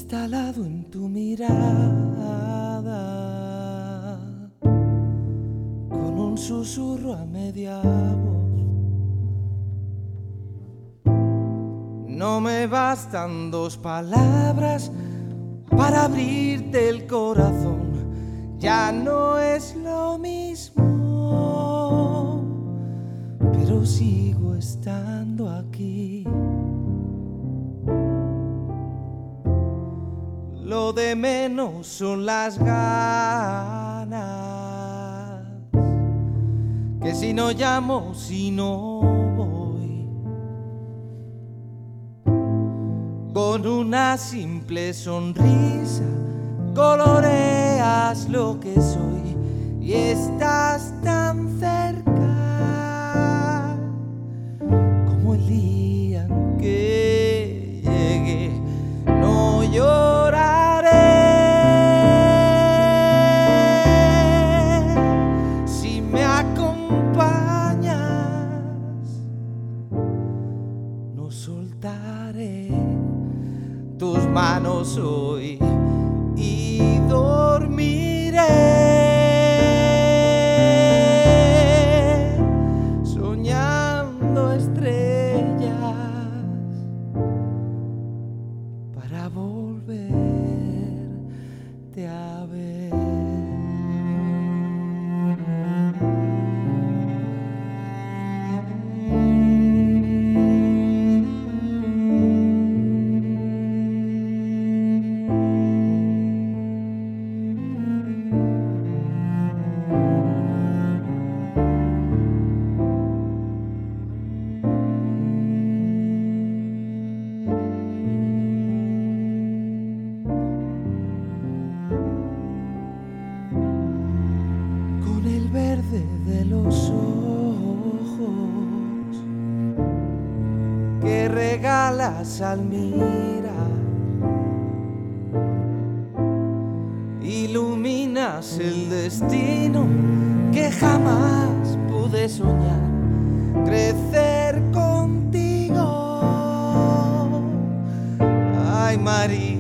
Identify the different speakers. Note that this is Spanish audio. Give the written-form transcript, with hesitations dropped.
Speaker 1: instalado en tu mirada, con un susurro a media voz. No me bastan dos palabras para abrirte el corazón, ya no es lo mismo, pero sigo estando aquí. Lo de menos son las ganas, que si no llamo, si no voy, con una simple sonrisa coloreas lo que soy y estás tan cerca como el día en que llegué. No lloraré si me acompañas, no soltaré tus manos hoy y dormiré soñando estrellas para volverte a ver. Verde de los ojos que regalas al mirar, iluminas el destino que jamás pude soñar, crecer contigo. Ay, María.